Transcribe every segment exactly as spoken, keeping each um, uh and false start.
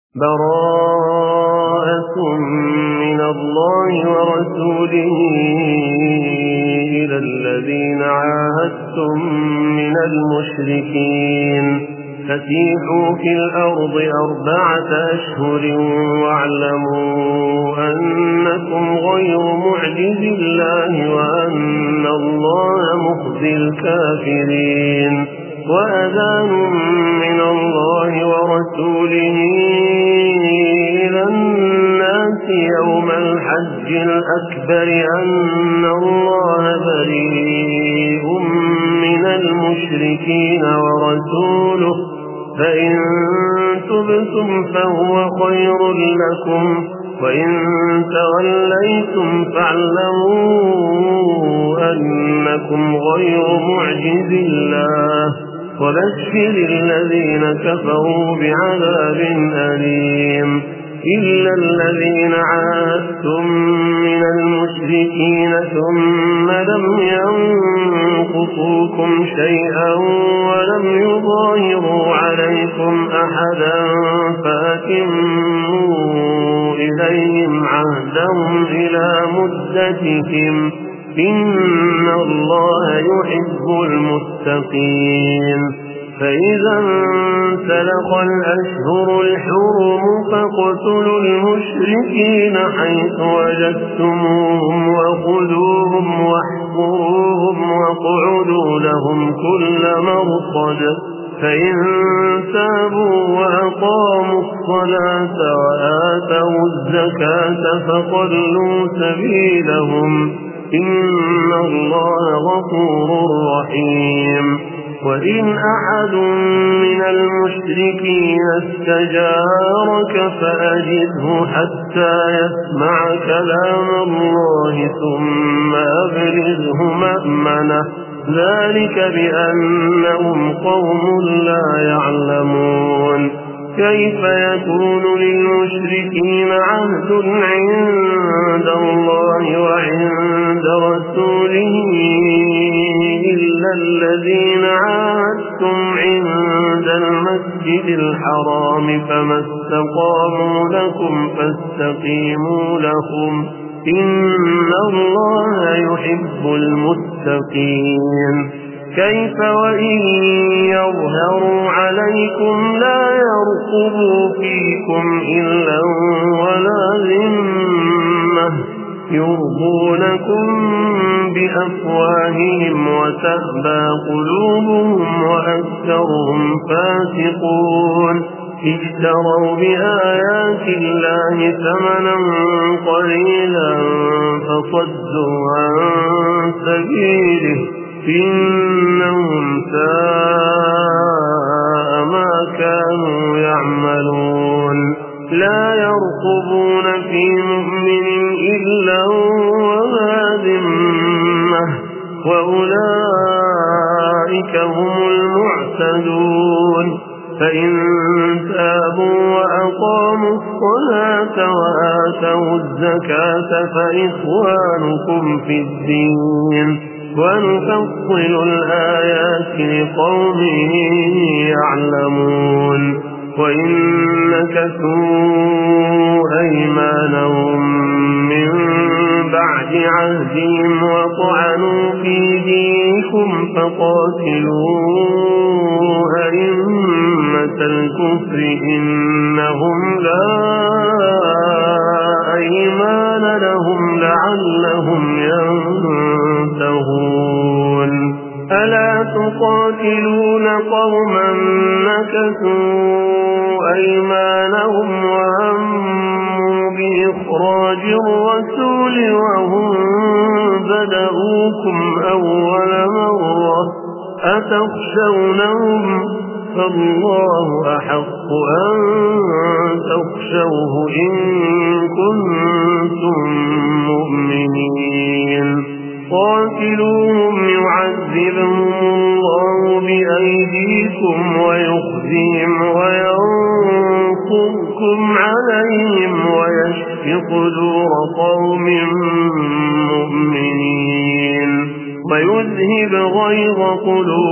براءة من الله ورسوله إلى الذين عاهدتم من المشركين فسيحوا في الأرض أربعة أشهر واعلموا أنكم غير معجز الله وأن الله مخزي الكافرين وأذان من الله ورسوله إلى الناس يوم الحج الأكبر أن الله بريء من المشركين ورسوله فإن تبتم فهو خير لكم وإن توليتم فاعلموا أنكم غير معجز الله وبشر الذين كفروا بعذاب أليم إلا الذين عاهدتم من المشركين ثم لم ينقصوكم شيئا ولم يظاهروا عليكم أحدا فأتموا إليهم عهدهم إلى مدتهم إن الله يحب المتقين فإذا انسلخ الأشهر الحرم فاقتلوا المشركين حيث وجدتموهم وخذوهم واحصروهم واقعدوا لهم كل مرصد فإن تابوا وأقاموا الصلاة وآتوا الزكاة فخلوا سبيلهم إن الله غفور رحيم وإن أحد من المشركين استجارك فأجره حتى يسمع كلام الله ثم أبلغه مأمنه ذلك بأنهم قوم لا يعلمون كيف يكون للمشركين عهد عند الله وعند رسوله إلا الذين عاهدتم عند المسجد الحرام فما استقاموا لكم فاستقيموا لهم إن الله يحب المتقين كيف وإن يظهروا عليكم لا يرقبوا فيكم إلا ولا ذمة يرضونكم بأفواههم وتأبى قلوبهم وأكثرهم فاسقون اشتروا بآيات الله ثمنا قليلا فصدوا عن سبيله إنهم ساء ما كانوا يعملون لا يرقبون في مؤمن إلا ولا ذمة وأولئك هم المعتدون فإن تابوا وأقاموا الصلاة وآتوا الزكاة فإخوانكم في الدين ونفصل الآيات لقوم يعلمون وإن نكثوا أيمانهم من بعد عهدهم وطعنوا في دينكم فقاتلوا أئمة الكفر إنهم لا أيمان لهم لعلهم ينتهون ألا تقاتلون قوما نكثوا أيمانهم وهموا بإخراج الرسول وهم بدأوكم أول مرة أتخشونهم فالله أحق أن تخشوه إن كنتم مؤمنين قاتلوهم يعذبهم الله بأيديكم ويخزيهم وينصركم عليهم ويشف صدور قوم مؤمنين ويذهب غيظ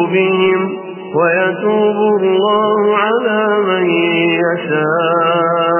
قلوبهم ويتوب الله على من يشاء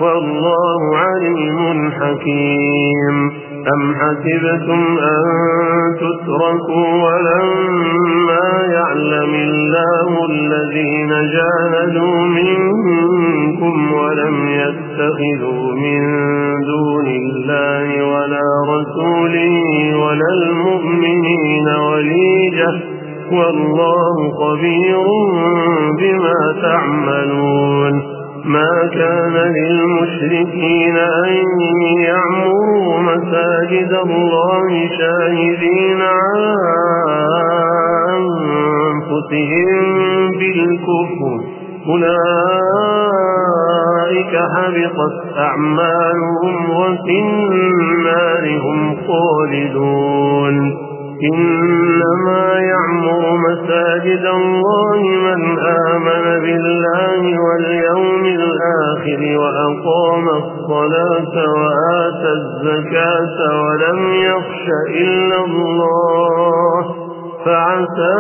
والله عليم حكيم. أم حسبتم أن تتركوا ولما يعلم الله الذين جاهدوا منكم ولم يتخذوا من دون الله ولا رسوله ولا المؤمنين وليجة والله خبير بما تعملون. ما كان للمشركين أن يعمروا مساجد الله شاهدين على أنفسهم بالكفر أولئك حبطت أعمالهم وفي النار هم خالدون. إنما يعمر مساجد الله من آمن بالله واليوم الآخر وأقام الصلاة وآتى الزكاة ولم يخش إلا الله فعسى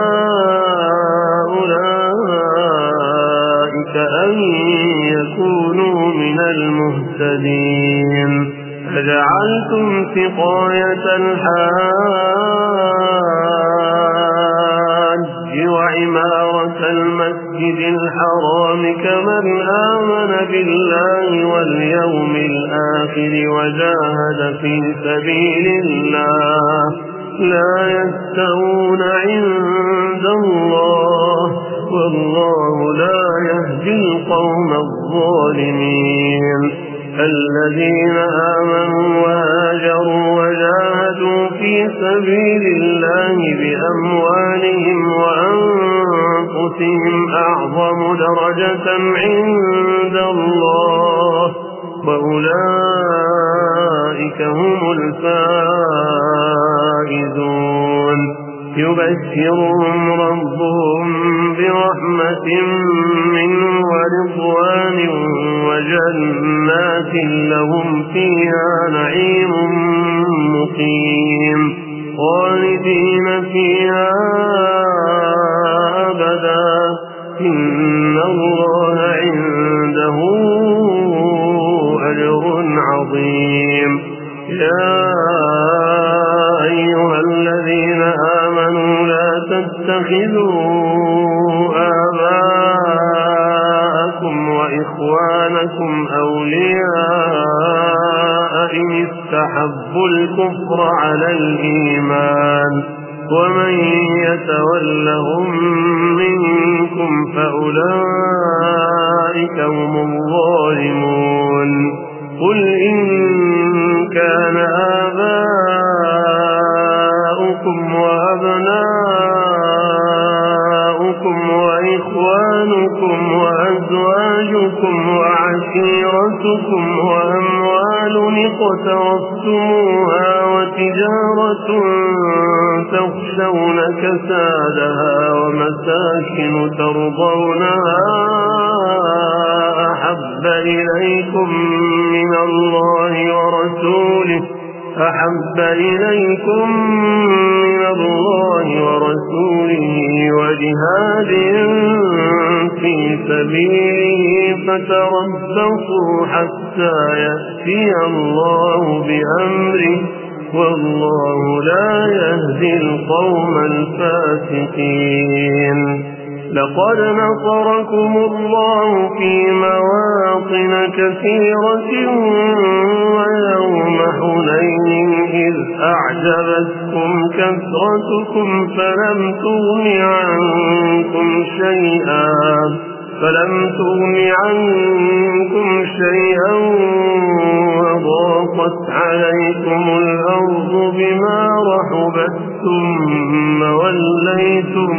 أولئك أن يكونوا من المهتدين. فجعلتم سقاية الحاج وعمارة المسجد الحرام كمن آمن بالله واليوم الآخر وجاهد في سبيل الله لا يستوون عند الله والله لا يهدي القوم الظالمين. الذين آمنوا وهاجروا وجاهدوا في سبيل الله بأموالهم وأنفسهم أعظم درجة عند الله وأولئك هم الفائزون. يبشرهم ربهم برحمة منه ورضوان وجنات لهم فيها نعيم مقيم خالدين فيها أبدا إن الله عنده أجر عظيم. يا أيها الذين آمنوا لا تتخذوا آباءكم وإخوانكم أولياء إن استحبوا الكفر على الإيمان ومن يتولهم منكم فأولئك هم الظالمون. قل إن كان آباؤكم وأبناؤكم وإخوانكم وأزواجكم وعشيرتكم وأموال اقترفتموها وتجارة تخشون كسادها ومساكن ترضونها أحب إليكم من الله ورسوله أحب إليكم من الله ورسوله وجهاد في سبيله فتربصوا حتى يأتي الله بأمره والله لا يهدي القوم الفاسقين. لقد نصركم الله في مواطن كثيرة ويوم حنين إذ أعجبتكم كثرتكم فلم تغن عنكم شيئا فلم تغن عنكم شيئا وضاقت عليكم الأرض بما رحبت ثم وليتم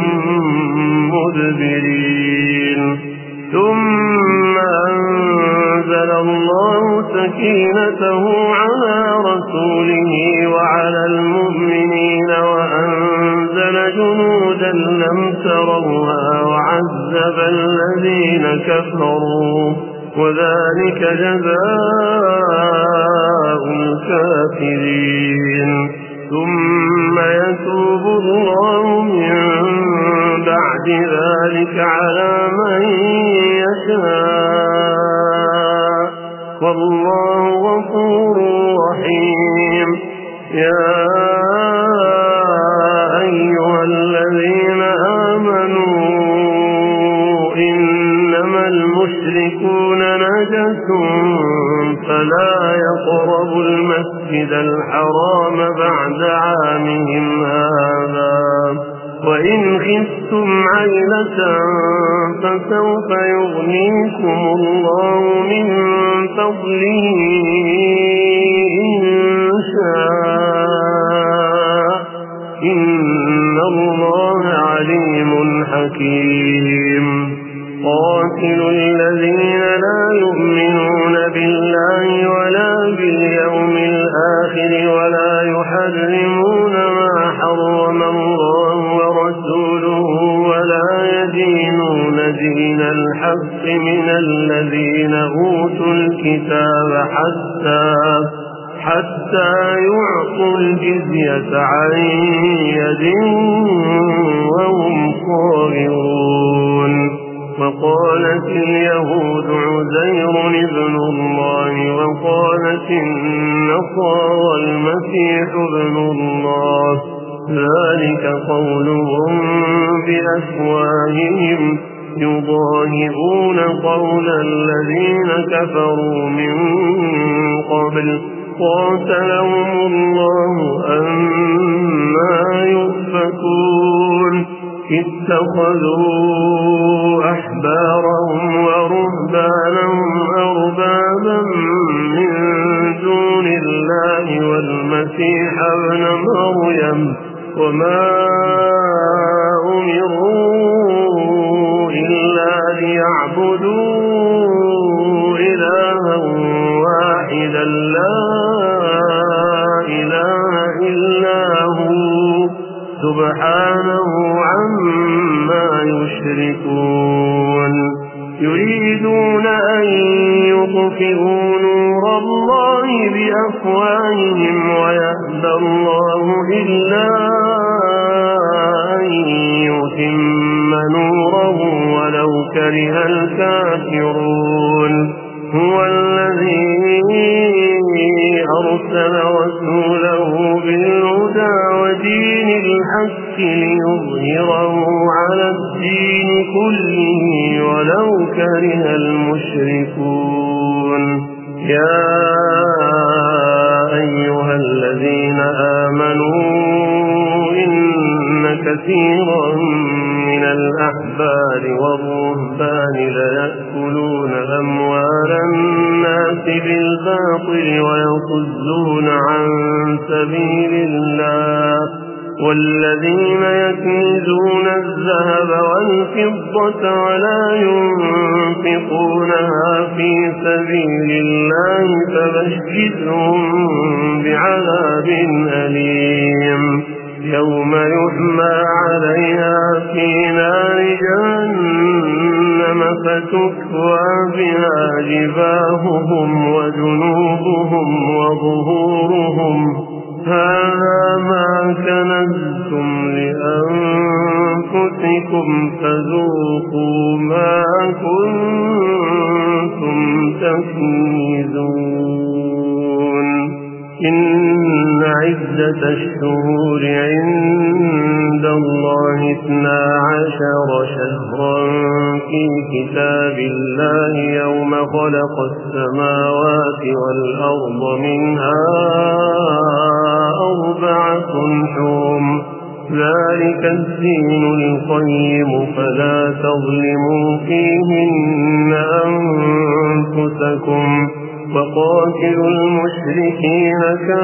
مدبرين. ثم أنزل الله سكينته على رسوله وعلى المؤمنين وأنزل جنودا لم تروها وعذب الذين كفروا وذلك جزاء الكافرين. ثم يتوب الله من بعد ذلك على من يشاء والله غفور رحيم. يا أيها الذين آمنوا إنما المشركون نجس فلا يقربوا المسجد الحرام بعد عامهم هذا، وإن خفتم عيلة فسوف يغنيكم الله من فضله إن شاء، إن الله عليم حكيم. قاتلوا الذين لا يؤمنون بالله ولا باليوم الآخر ولا يحرمون ما حرم الله ورسوله ولا يدينون دين الحق من الذين أوتوا الكتاب حتى حتى يعطوا الجزية عن يد وهم صاغرون. وقالت اليهود عزير ابن الله وقالت النصارى المسيح ابن الله، ذلك قولهم بأفواههم يضاهئون قول الذين كفروا من قبل قاتلهم الله أنى يؤفكون. اتخذوا أحبارهم ورهبانهم أربابا من دون الله والمسيح ابن مريم وما أمروا إلا ليعبدوا إلها واحدا لا إله إلا هو سبحانه عما يشركون. يريدون أن يطفئوا نور الله بأفواههم ويأبى الله إلا أن يتم نوره ولو كره الكافرون. هو الذي أرسل رسوله بالهدى ودين الحق ليظهره على الدين كله ولو كره المشركون. يا أيها الذين آمنوا إن كثيرا من الأحبار والرهبان ليأكلون أموال الناس بالباطل ويصدون عن سبيل الله، والذين يكنزون الذهب والفضة ولا ينفقونها في سبيل الله فبشرهم بعذاب أليم. يوم يحمى عليها في نار جهنم فتكوى بها جباههم وجنوبهم وظهورهم هذا ما كنزتم لأنفسكم فذوقوا ما كنتم تكنزون. إن عدة الشهور عند الله اثنا عشر شهرا في كتاب الله يوم خلق السماوات والأرض منها أربعة حرم ذلك الدين القيم فلا تظلموا فيهن أنفسكم وقاتلوا المشركين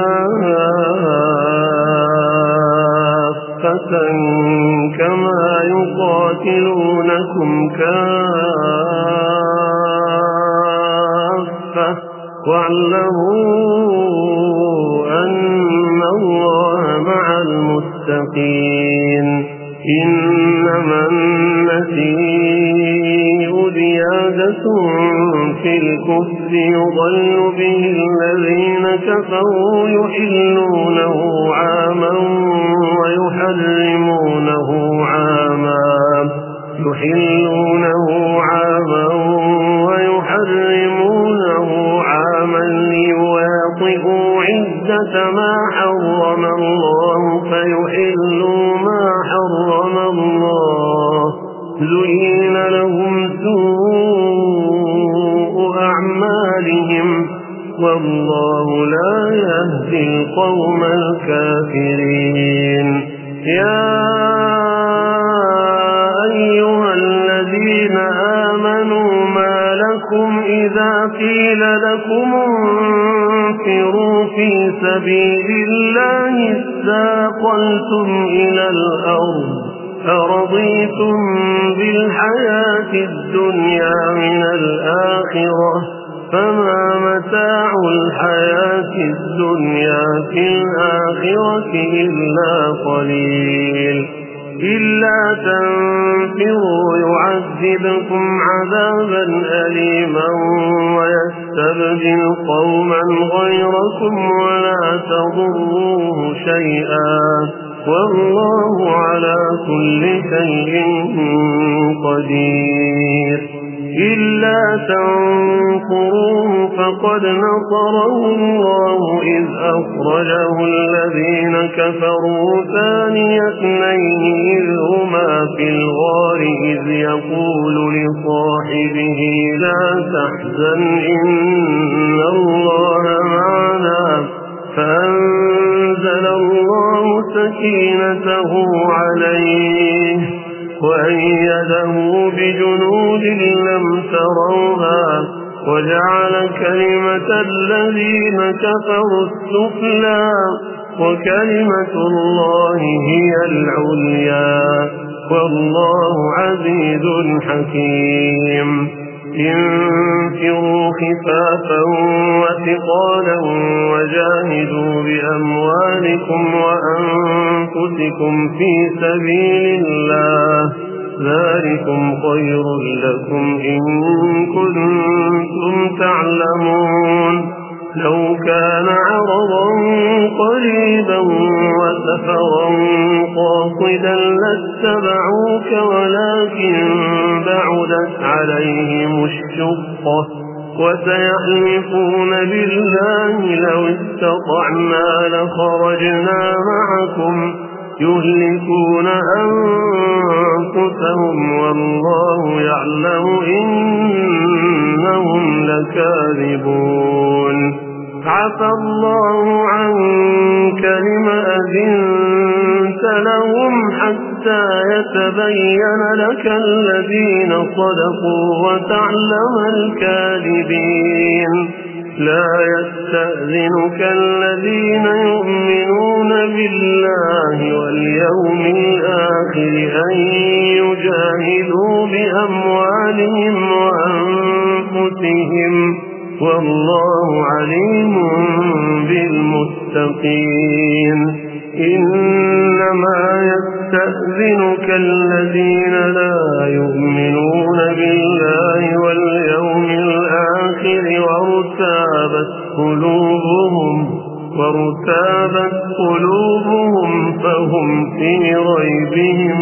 كافة كما يقاتلونكم كافة واعلموا أن الله مع المتقين. إنما النسيء زيادة في الكفر يضل به الذين كفروا يحلونه عاما ويحرمونه عاما يحلونه عاما ويحرمونه عاما البينة ما حرم الله فيحلوا ما حرم الله زين لهم سوء أعمالهم والله لا يهدي القوم الكافرين. يا أيها الذين آمنوا ما لكم إذا قيل لكم انفروا في سبيل الله اثاقلتم إلى الأرض أرضيتم بالحياة الدنيا من الآخرة فما متاع الحياة الدنيا في الآخرة إلا قليل. إلا تنفروا يعذبكم عذابا أليما ويستبدل قوما غيركم ولا تضروه شيئا والله على كل شيء قدير. إلا تنصروه فقد نصره الله إذ أخرجه الذين كفروا ثاني اثنين إذ هما في الغار إذ يقول لصاحبه لا تحزن إن الله معنا فأنزل الله سكينته عليه وأيده بجنود لم تروها وجعل كلمة الذين كفروا السفلى وكلمة الله هي العليا والله عزيز حكيم. انفروا خفافا وثقالا وجاهدوا بأموالكم وأنفسكم في سبيل الله ذلكم خير لكم إن كنتم تعلمون. لو كان عرضا قريبا وسفرا قاصدا لاتبعوك ولكن بعدت عليهم الشقة وسيحلفون بالله لو استطعنا لخرجنا معكم يهلكون أنفسهم والله يعلم إنهم لكاذبون. عفى الله عنك لم أذنت لهم حتى يتبين لك الذين صدقوا وتعلم الكاذبين. لا يستأذنك الذين يؤمنون بالله واليوم الآخر أن يجاهدوا بأموالهم وأنفسهم والله عليم بالمتقين. إنما يستأذنك الذين لا يؤمنون بالله واليوم الآخر وارتابت قلوبهم وارتابت قلوبهم فهم في ريبهم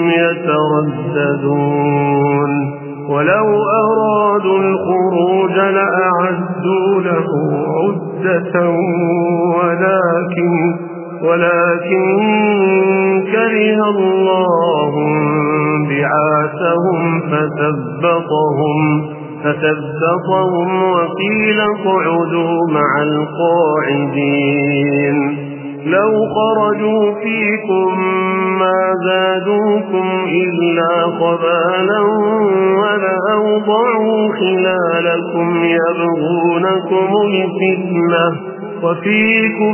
يترددون. ولو أرادوا الخروج لأعدوا له عدة ولكن ولكن كره الله بعاثهم فثبطهم فثبطهم وقيل اقعدوا مع القاعدين. لو خرجوا فيكم ما زادوكم إلا خبالا ولأوضعوا خلالكم يبغونكم الفتنة وفيكم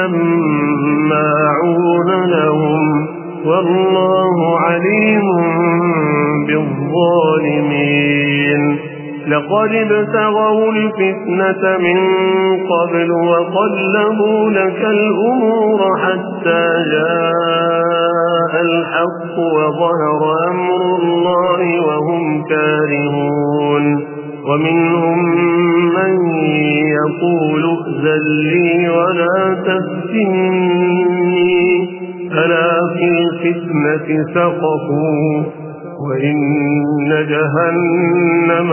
سماعون لهم والله عليم بالظالمين. لقد ابتغوا الفتنة من قبل وقلبوا لك الأمور حتى جاء الحق وظهر أمر الله وهم كارهون. ومنهم من يقول ائذن لي ولا تفتني ألا في الفتنة سقطوا وإن جهنم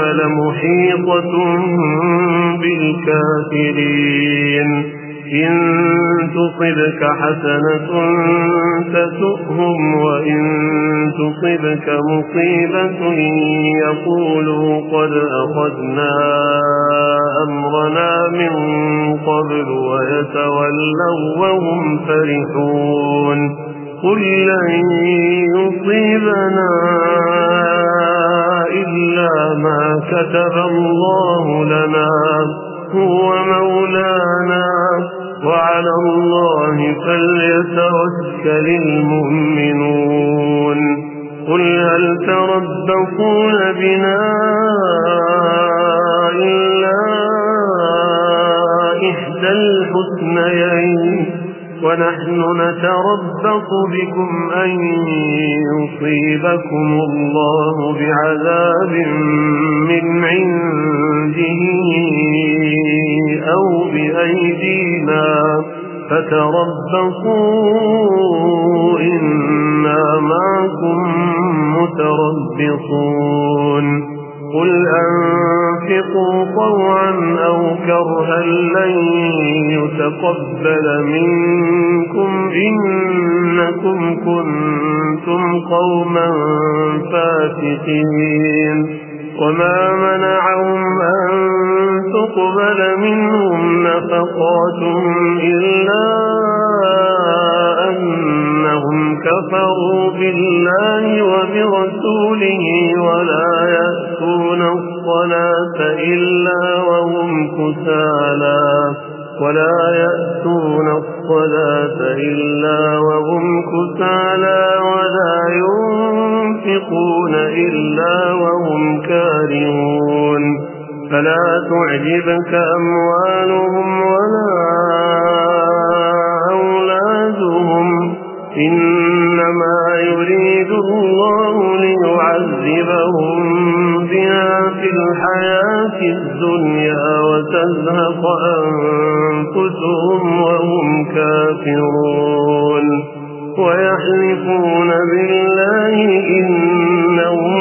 لمحيطة بالكافرين. إن تصبك حسنة تسؤهم وإن تصبك مصيبة يقولوا قد أخذنا أمرنا من قبل ويتولوا وهم فرحون قل لن يصيبنا إلا ما كتب الله لنا هو مولانا وعلى الله فليتوكل المؤمنون قل هل تربصون بنا إلا إحدى الحسنيين ونحن نتربص بكم أن يصيبكم الله بعذاب من عنده أو بأيدينا فتربصوا إنا معكم متربصون قل أنفقوا طوعا أو كرها لن يتقبل منكم إنكم كنتم قوما فاسقين وما منعهم أن تقبل منهم نفقاتهم إلا أنهم كفروا بالله وبرسوله ولا يأتون الصلاة إلا وهم كسالى ولا يأتون الصلاة إلا وهم كسالى ولا ينفقون إلا وهم كارهون فلا تعجبك أموالهم ولا أولادهم إنما يريد الله ليعذبهم بها في الحياة الدنيا وتزهق أنفسهم وهم كافرون ويحلفون بالله إنهم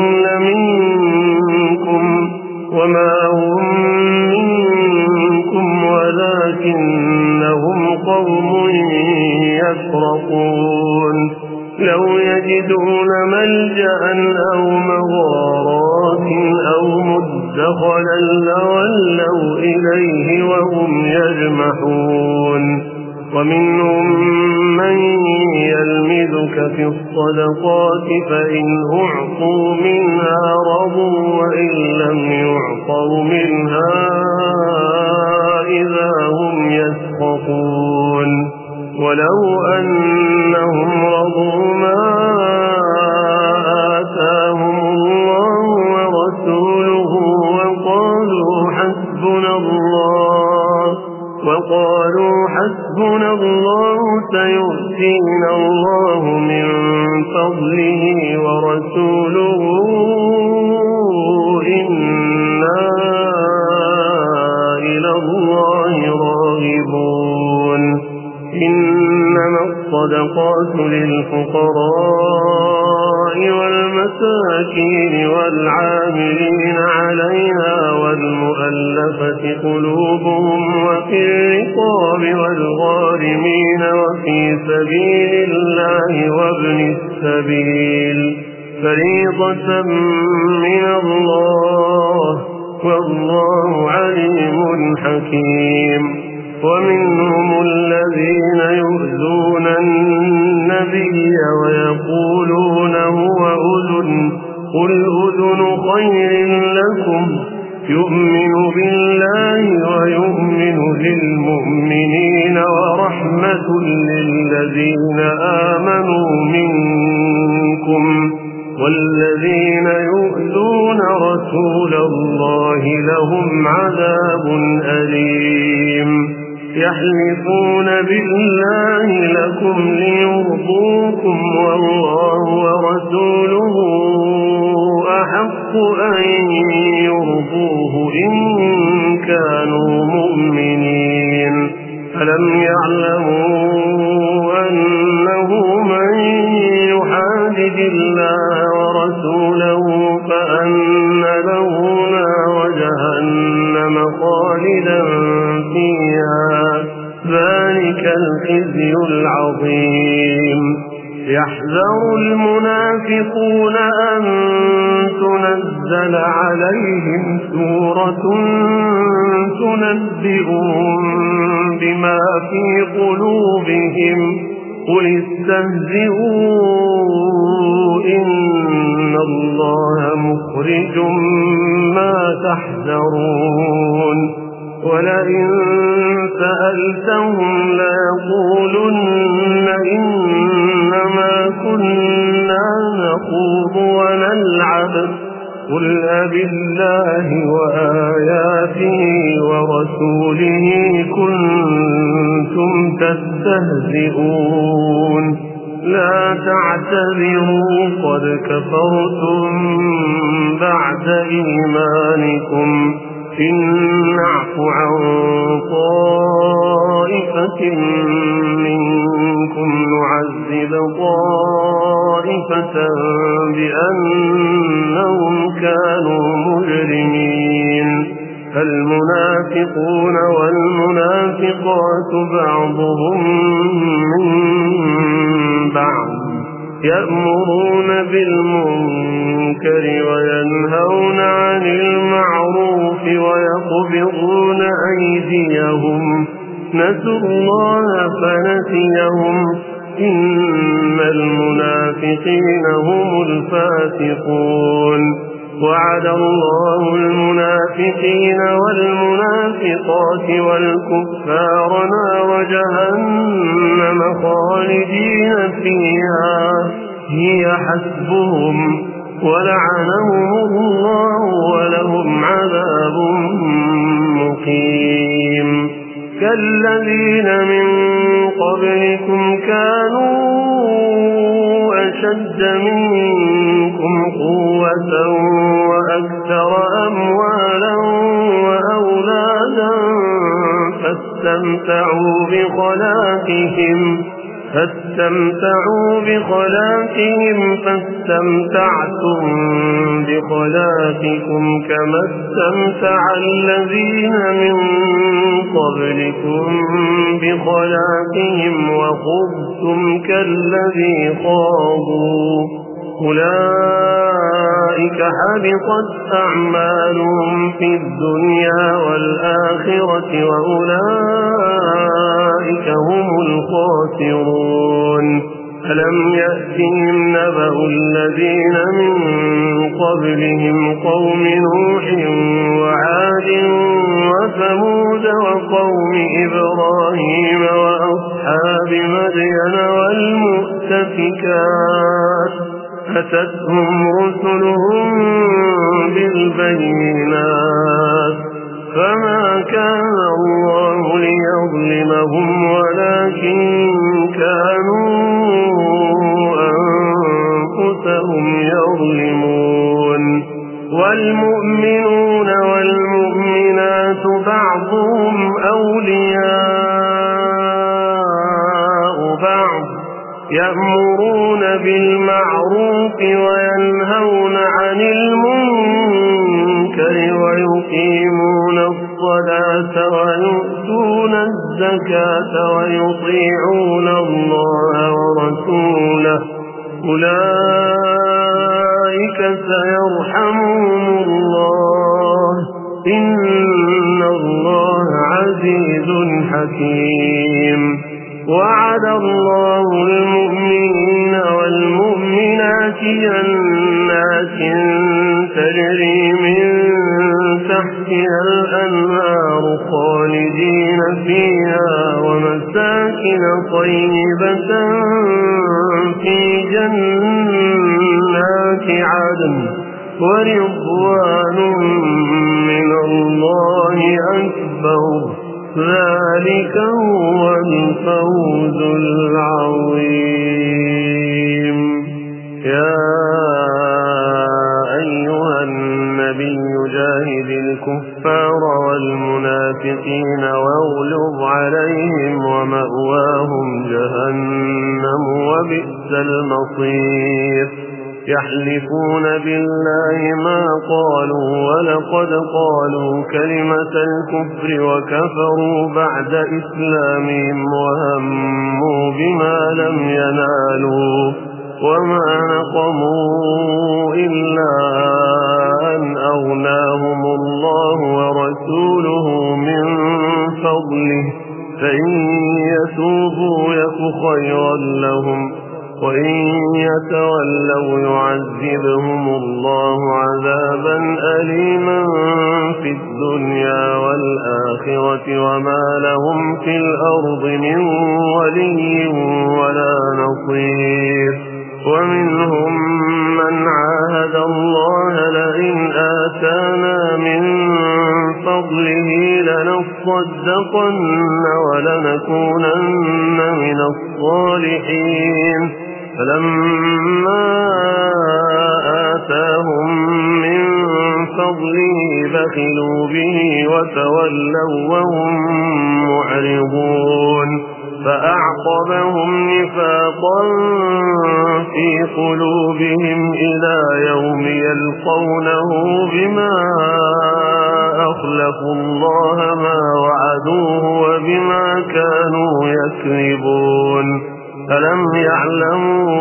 لمنكم وما هم منكم ولكنهم قوم يفرقون لو يجدون ملجأ أو مغارات أو مدخلا لولوا إليه وهم يجمحون ومنهم من يلمزك في الصدقات فإن أعطوا منها رضوا وإن لم يعطوا منها إذا هم يسخطون ولو أنهم رضوا ما آتاهم الله ورسوله وقالوا حسبنا الله وقالوا حسبنا الله سيؤتينا الله من فضله ورسوله إنا إلى الله راغبون إنما الصدقات للفقراء والمساكين والعاملين عليها والمؤلفة قلوبهم وفي الرقاب والغارمين وفي سبيل الله وابن السبيل فريضة من الله والله عليم حكيم ومنهم الذين يؤذون النبي ويقولون هو أذن قل أذن خير لكم يؤمن بالله ويؤمن للمؤمنين ورحمة للذين آمنوا منكم والذين يؤذون رسول الله لهم عذاب أليم يحلفون بالله لكم ليرضوكم والله ورسوله أحق أن يرضوه إن كانوا مؤمنين ألم يعلموا أنه من يحادد الله ورسوله فأن له نار جهنم خالدا فيها ذلك الخزي العظيم. يحذر المنافقون أن تنزل عليهم سورة تنبئهم بما في قلوبهم قل استهزئوا إن الله مخرج ما تحذرون. ولئن سألتهم ليقولن إنما كنا نخوض ونلعب قل أبالله وآياته ورسوله كنتم تستهزئون لا تعتذروا قد كفرتم بعد إيمانكم إن نعف عن طائفة منكم نعذب طائفة بأنهم كانوا مجرمين. المنافقون والمنافقات بعضهم من بعض يأمرون بالمنكر وينهون عن المعروف ويقبضون أيديهم نسوا الله فنسيهم إن المنافقين هم الفاسقون. وعد الله المنافقين والمنافقات والكفار نار جهنم خالدين فيها هي حسبهم ولعنهم الله ولهم عذاب مقيم. كالذين من قبلكم كانوا أشد منكم قوة وأكثر أموالا وأولادا فاستمتعوا بخلاقهم فاستمتعوا بخلاقهم فاستمتعتم بخلاقكم كما استمتع الذين من قبلكم بخلاقهم وخضتم كالذي خاضوا أولئك حبطت أعمالهم في الدنيا والآخرة وأولئك هم الخاسرون. ألم يأتهم نبأ الذين من قبلهم قوم نوح وعاد وثمود وقوم إبراهيم وأصحاب مدين والمؤتفكات أتتهم رسلهم بالبينات فما كان الله ليظلمهم ولكن كانوا أنفسهم يظلمون. والمؤمنون والمؤمنات بعضهم أولياء بعض يأمرون بالمعروف وينهون عن المنكر ويقيمون الصلاة ويؤتون الزكاة ويطيعون الله ورسوله أولئك سيرحمهم الله إن الله عزيز حكيم. وعد الله المؤمنين والمؤمنات جنات تجري من تحتها الأنهار خالدين فيها ومساكن طيبة في جنات عدن ورضوان من الله أكبر ذلك هو الفوز العظيم. يا أيها النبي جاهد الكفار والمنافقين واغلظ عليهم ومأواهم جهنم وبئس المصير. يحلفون بالله ما قالوا ولقد قالوا كلمة الكفر وكفروا بعد إسلامهم وهموا بما لم ينالوا وما نقموا إلا أن أغناهم الله ورسوله من فضله فإن يتوبوا يك خيرا لهم وإن يتولوا يعذبهم الله عذابا أليما في الدنيا والآخرة وما لهم في الأرض من ولي ولا نصير ومنهم من عاهد الله لئن آتانا من فضله لنصدقن ولنكونن من الصالحين فلما آتاهم من فضله بخلوا به وتولوا وهم معرضون فأعقبهم نفاقا في قلوبهم إلى يوم يلقونه بما أخلفوا الله ما وعدوه وبما كانوا يكذبون ألم يعلموا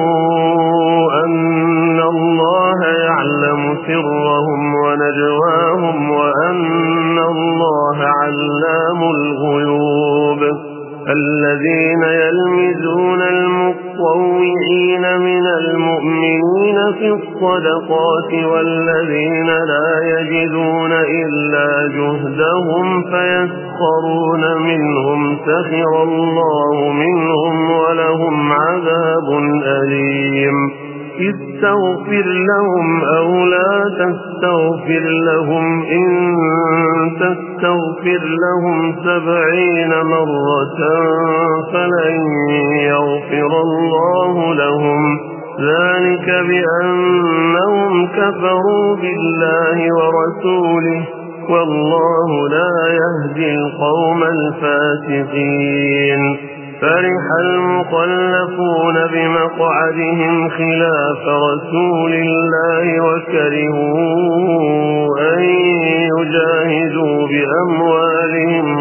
أن الله يعلم سرهم ونجواهم وأن الله علام الغيوب الذين يلمزون المطوعين من المؤمنين في الصدقات والذين لا يجدون إلا جهدهم فيسخرون منهم سخر الله منهم ولهم عذاب أليم استغفر لهم أو لا تستغفر لهم إن تستغفر لهم سبعين مرة فلن يغفر الله لهم ذلك بأنهم كفروا بالله ورسوله والله لا يهدي القوم الفاسقين فرح المخلفون بمقعدهم خلاف رسول الله وكرهوا أن يجاهدوا بأموالهم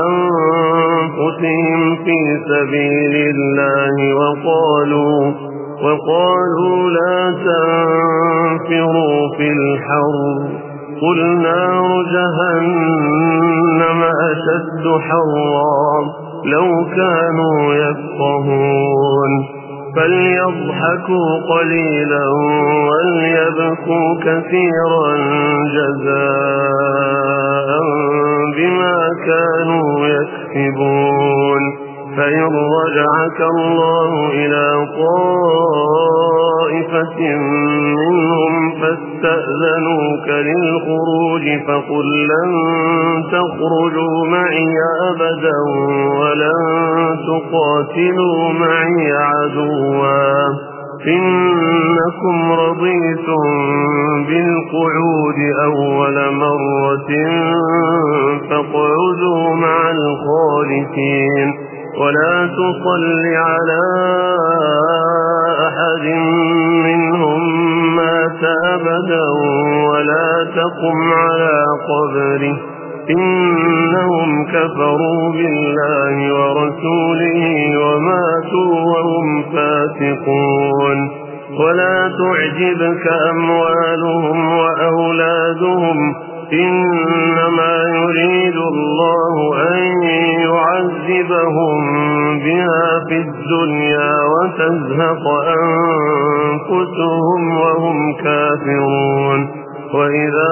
وأنفسهم في سبيل الله وقالوا وقالوا لا تنفروا في الحر قل نار جهنم أشد حرا لو كانوا يفقهون فليضحكوا قليلا وليبكوا كثيرا جزاء بما كانوا يكسبون فإن رجعك الله إلى طائفة منهم فاستأذنوك للخروج فقل لن تخرجوا معي أبدا ولن تقاتلوا معي عدوا إنكم رضيتم بالقعود أول مرة فاقعدوا مع الخالفين ولا تصل على أحد منهم مات أبدا ولا تقم على قبره إنهم كفروا بالله ورسوله وماتوا وهم فاسقون ولا تعجبك أموالهم وأولادهم إنما يريد الله أن يعذبهم بها في الدنيا وتزهق أنفسهم وهم كافرون وإذا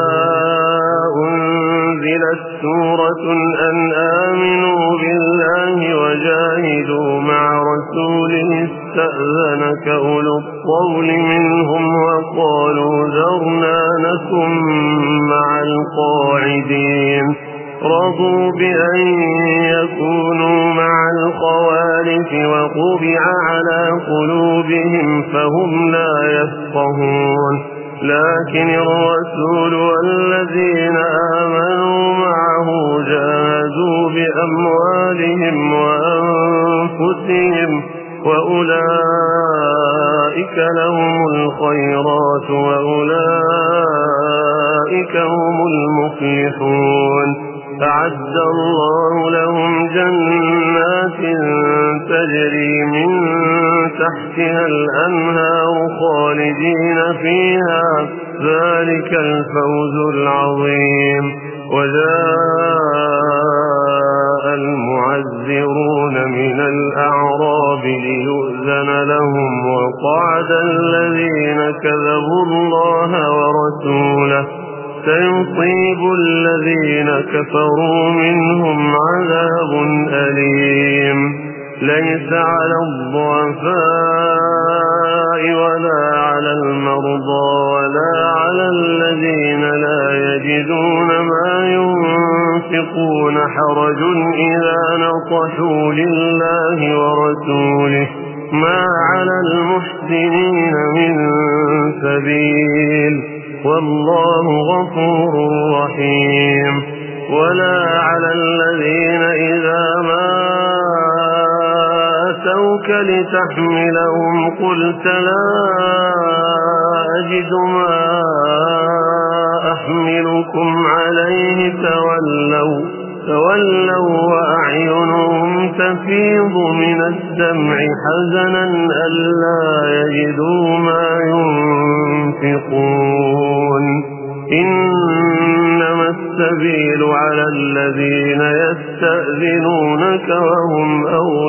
أنزلت سورة أن آمنوا بالله وجاهدوا مع رسوله استأذنك أولو الطول منهم وقالوا ذرنا نكن مع القاعدين رضوا بأن يكونوا مع الخوالف وطبع على قلوبهم فهم لا يفقهون لكن الرسول والذين آمنوا معه جاهدوا بأموالهم وأنفسهم وأولئك لهم الخيرات وأولئك هم المفلحون أعد الله لهم جنات تجري من تحتها الأنهار خالدين فيها ذلك الفوز العظيم وجاء المعذرون من الأعراب ليؤذن لهم وقعد الذين كذبوا الله ورسوله سيصيب الذين كفروا منهم عذاب أليم ليس على الضعفاء ولا على المرضى ولا على الذين لا يجدون ما ينفقون حرج إذا نصحوا لله ورسوله ما على المحسنين من سبيل والله غفور رحيم ولا على الذين إذا ما أتوك لتحملهم قلت لا أجد ما أحملكم عليه تولوا تولوا وأعينهم تفيض من الدمع حزنا ألا يجدوا ما ينفقون إنما السبيل على الذين يستأذنونك وهم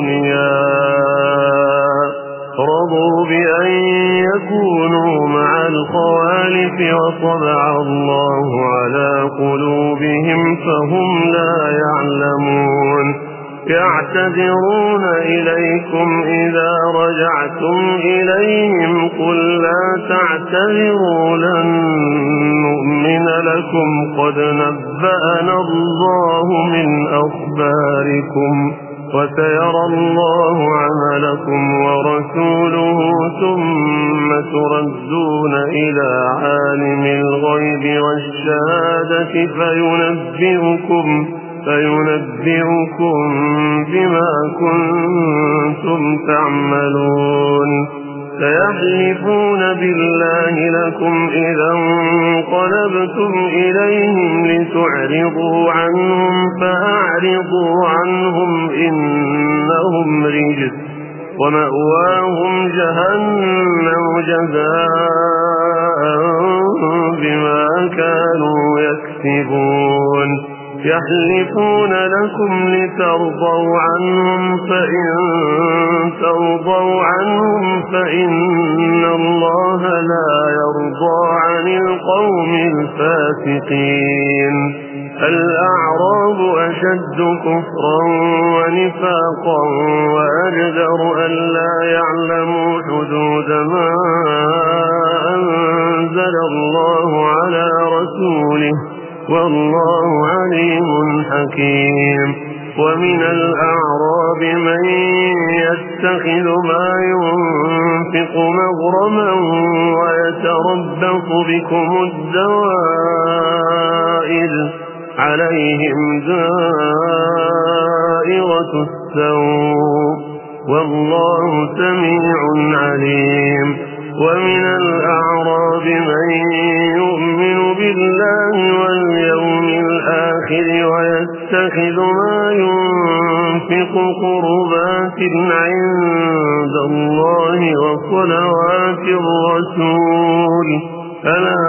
أغنياء رضوا بأن يكونوا مع الخوالف وطبع الله على قلوبهم فهم لا يعلمون يعتذرون إليكم إذا رجعتم إليهم قل لا تعتذروا لن نؤمن لكم قد نبأنا الله من أخباركم وسيرى الله عملكم ورسوله ثم تردون إلى عالم الغيب والشهادة فينبئكم فينبئكم بما كنتم تعملون سيحلفون بالله لكم إذا انقلبتم إليهم لتعرضوا عنهم فأعرضوا عنهم إنهم رجس ومأواهم جهنم جزاء بما كانوا يكسبون يحلفون لكم لترضوا عنهم فإن ترضوا عنهم فإن الله لا يرضى عن القوم الفاسقين الأعراب أشد كفرا ونفاقا وأجدر ألا يعلموا حدود ما أنزل الله على رسوله والله عليم حكيم ومن الأعراب من يتخذ ما ينفق مغرما ويتربص بكم الدوائر عليهم دائرة السوء والله سميع عليم ومن الأعراب من يؤمن بالله واليوم الآخر ويتخذ ما ينفق قربات عند الله وصلوات الرسول ألا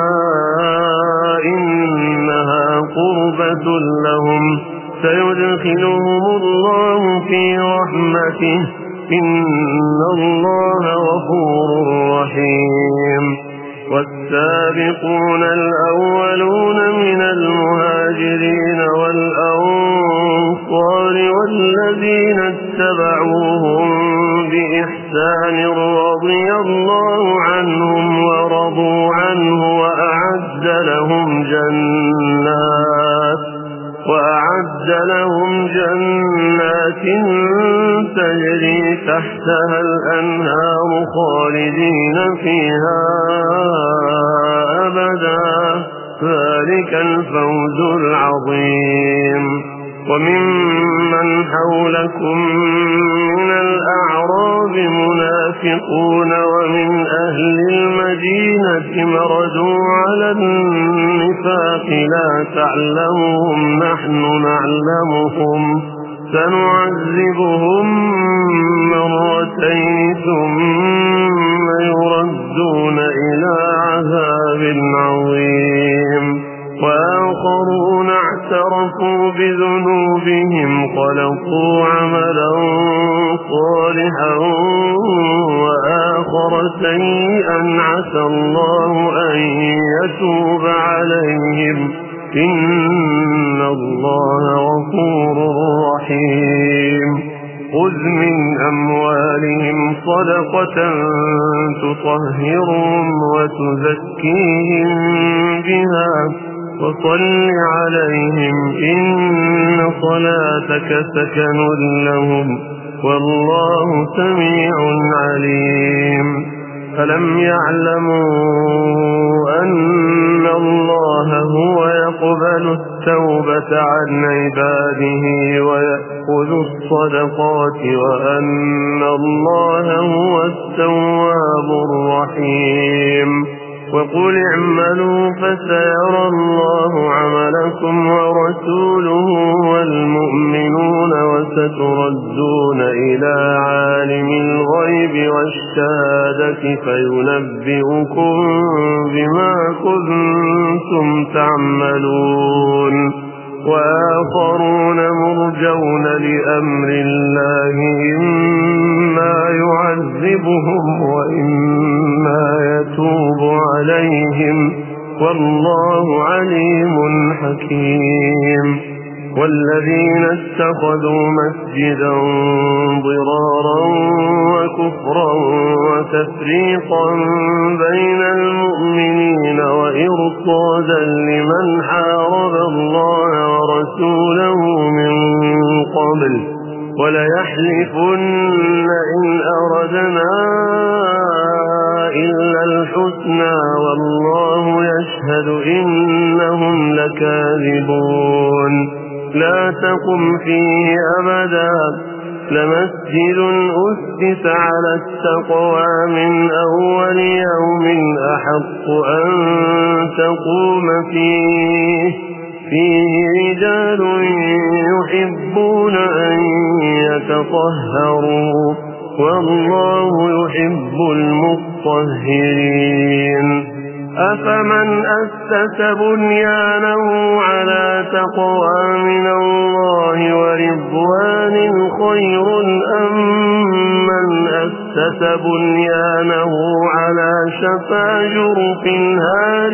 إنها قربة لهم سيدخلهم الله في رحمته إن الله غفور رحيم والسابقون الأولون من المهاجرين والأنصار والذين اتبعوهم بإحسان رضي الله عنهم ورضوا عنه وأعد لهم جنات وأعد لهم جنات تجري تحتها الأنهار خالدين فيها أبدا ذلك الفوز العظيم وممن حولكم من الأعراب منافقون ومن أهل المدينة مردوا على النفاق لا تعلمهم نحن نعلمهم سنعذبهم مرتين ثم يردون إلى عذاب عظيم وآخرون اعترفوا بذنوبهم خلقوا عملا صالحا وآخر سيئا عسى الله أن يتوب عليهم إن الله غفور رحيم خذ من أموالهم صدقة تطهرهم وتزكيهم بها وصل عليهم إن صلاتك سكن لهم والله سميع عليم فلم يعلموا أن الله هو يقبل التوبة عن عباده ويأخذ الصدقات وأن الله هو التواب الرحيم وقل اعملوا فسيرى الله عملكم ورسوله والمؤمنون وستردون إلى عالم الغيب والشهادة فينبئكم بما كنتم تعملون وآخرون مرجون لأمر الله إما يعذبهم وإما يتوب عليهم والله عليم حكيم والذين اتخذوا مسجدا ضرارا وكفرا وتفريقا بين المؤمنين وإرصادا لمن حارب الله ورسوله من قبل وليحلفن إن أردنا إلا الحسنى والله يشهد إنهم لكاذبون لا تقم فيه أبدا لمسجد أسس على التقوى من أول يوم أحق أن تقوم فيه فيه رجال يحبون أن يتطهروا والله يحب المطهرين أفمن أسس بنيانه على تقوى من الله ورضوان خير أم من أسس بنيانه على شفا جرف هار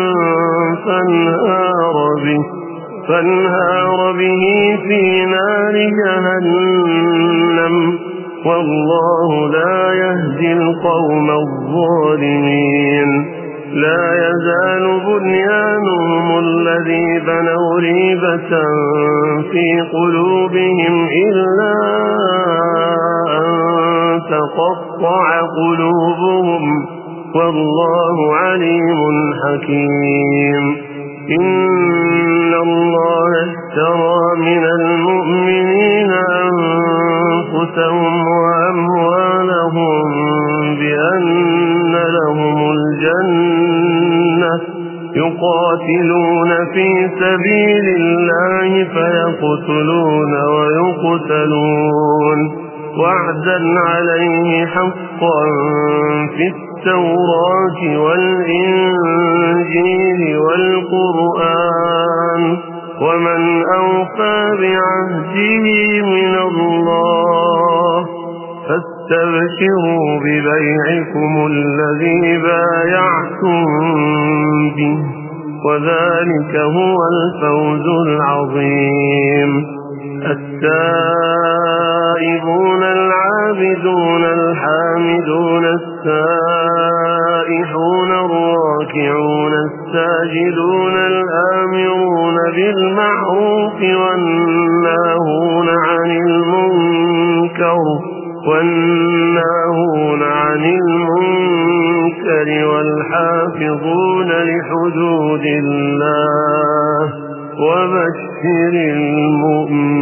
فانهار به, فانهار به في نار جهنم والله لا يهدي القوم الظالمين لا يزال بنيانهم الذي بنوا ريبة في قلوبهم إلا أن تقطع قلوبهم والله عليم حكيم إن الله اشترى من المؤمنين أنفسهم وأموالهم بأن لهم الجنة يقاتلون في سبيل الله فيقتلون ويقتلون وعدا عليه حقا في التوراة والإنجيل والقرآن ومن أوفى بعهده من الله فاستبشروا ببيعكم الذي بايعتم به وذلك هو الفوز العظيم التائبون العابدون الحامدون السائحون الراكعون الساجدون الآمرون بالمعروف والناهون عن المنكر والناهون عن المنكر والحافظون لحدود الله وبشر المؤمنين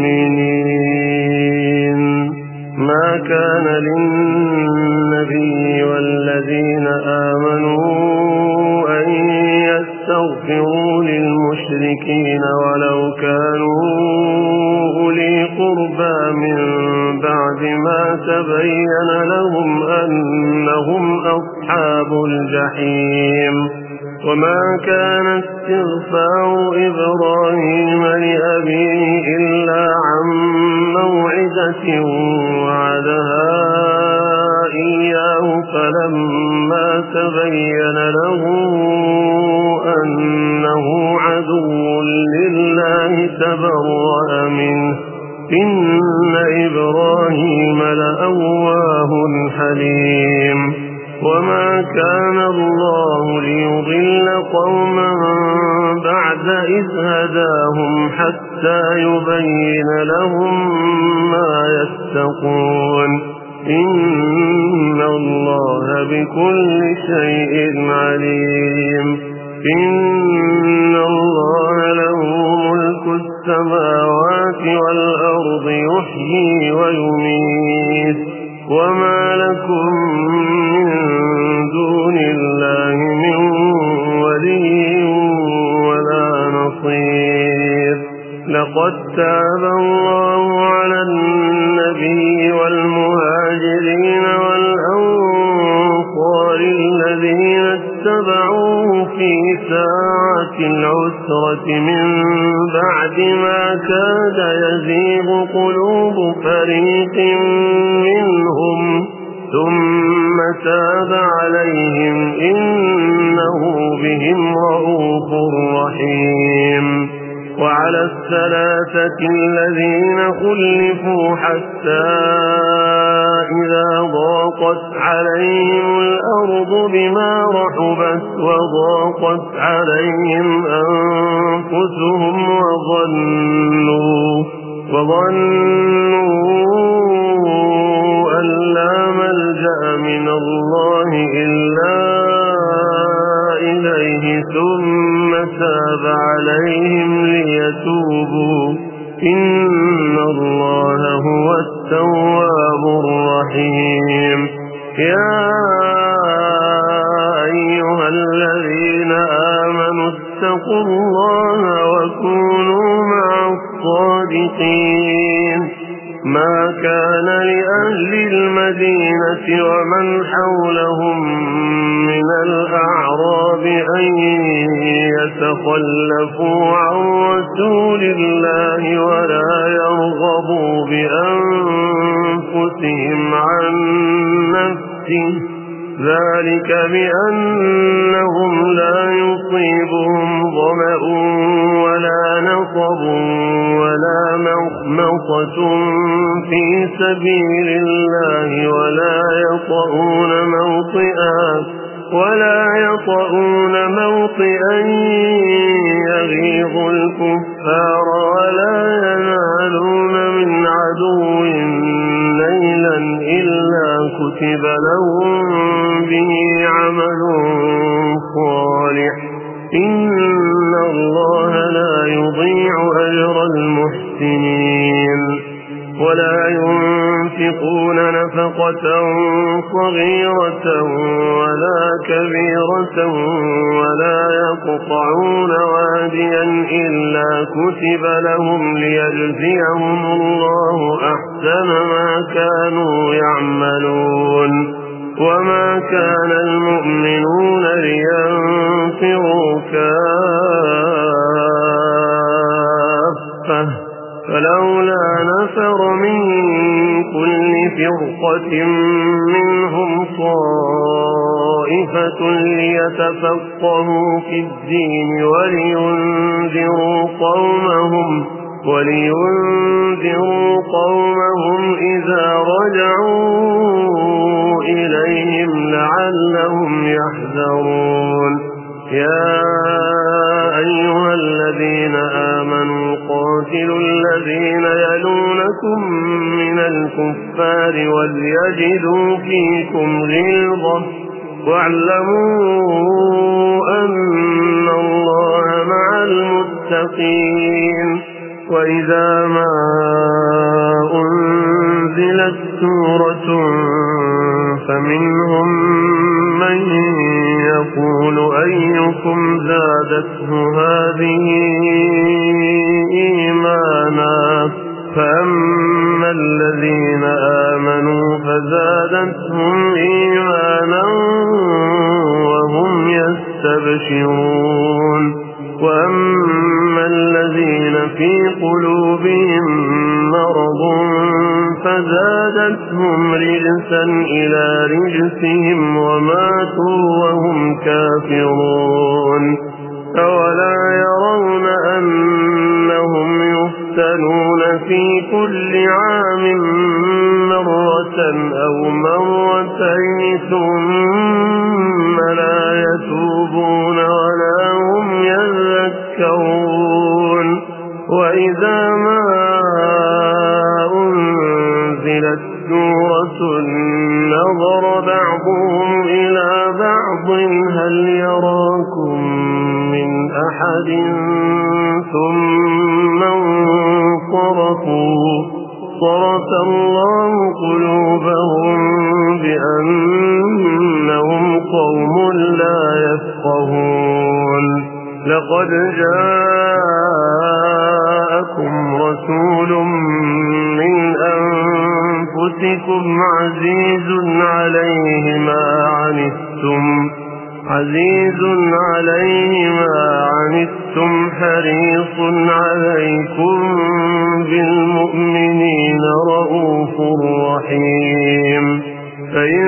ما كان للنبي والذين آمنوا أن يستغفروا للمشركين ولو كانوا أولي قربى من بعد ما تبين لهم أنهم أصحاب الجحيم وما كان استغفار إبراهيم لأبيه إلا عن موعدة وعدها إياه فلما تبين له أنه عدو لله تبرأ منه إن إبراهيم لأواه حليم وما كان الله ليضل قوما بعد إذ هداهم حتى يبين لهم ما يتقون إن الله بكل شيء عليم إن الله له ملك السماوات والأرض يحيي ويميت وما لكم من دون الله من ولي ولا نصير لقد تاب الله على النبي والمهاجرين والأنصار الذين اتبعوه في ساعة العسرة من بعد ما كاد يزيغ قلوب فريق منهم ثم تاب عليهم إنه بهم رؤوف رحيم وعلى الثلاثة الذين خلفوا حتى إذا ضاقت عليهم الأرض بما رحبت وضاقت عليهم أنفسهم وظنوا وظنوا أن لا ملجأ من الله إلا إليه ثم تاب عليهم ليتوبوا إن الله هو التواب الرحيم يا أيها الذين آمنوا اتقوا الله وكونوا مع الصادقين ما كان لأهل المدينة ومن حولهم من الأعراب أن يتخلفوا عن رسول الله ولا يرغبوا بأنفسهم عن نفسه ذلك بأنهم لا يصيبهم ظمأ ولا نصب ولا مخمصة في سبيل الله ولا يطؤون موطئا ولا يطؤون موطئا يغيظ الكفار ولا ينالون من عدو نيلا إلا كتب لهم به عمل صالح إن الله لا يضيع أجر المحسنين ولا ينفقون نفقة صغيرة ولا كبيرة ولا يقطعون واديا إلا كتب لهم ليجزيهم الله أحسن ما كانوا يعملون وما كان المؤمنون لينفروا كافة فلولا نفر من كل فرقة منهم طائفة ليتفقهوا في الدين ولينذروا قومهم ولينذروا قومهم إذا رجعوا إليهم لعلهم يحذرون يا أيها الذين آمنوا قاتلوا الذين يلونكم من الكفار وليجدوا فيكم غلظة واعلموا أن الله مع المتقين وإذا ما أنزلت سورة الذين آمنوا فزادتهم إيمانا وهم يستبشرون وأما الذين في قلوبهم مرض فزادتهم رجسا إلى رجسهم وماتوا وهم كافرون أولا يرون أنهم يفتنون في كل عام مرة أو مرتين ثم لا يتوبون ولا هم يذكرون وإذا ما أنزلت سورة نظر بعضهم إلى بعض هل يراكم من أحد ثم انصرفوا صرف الله قلوبهم بأنهم قوم لا يفقهون لقد جاءكم رسول من أنفسكم عزيز عليه ما عنتم عزيز عليه ما عنتم حريص عليكم بالمؤمنين رؤوف رحيم فإن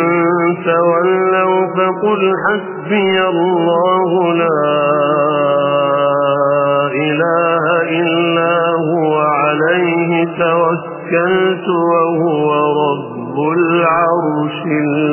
تولوا فقل حسبي الله لا إله إلا هو عليه توكلت وهو رب العرش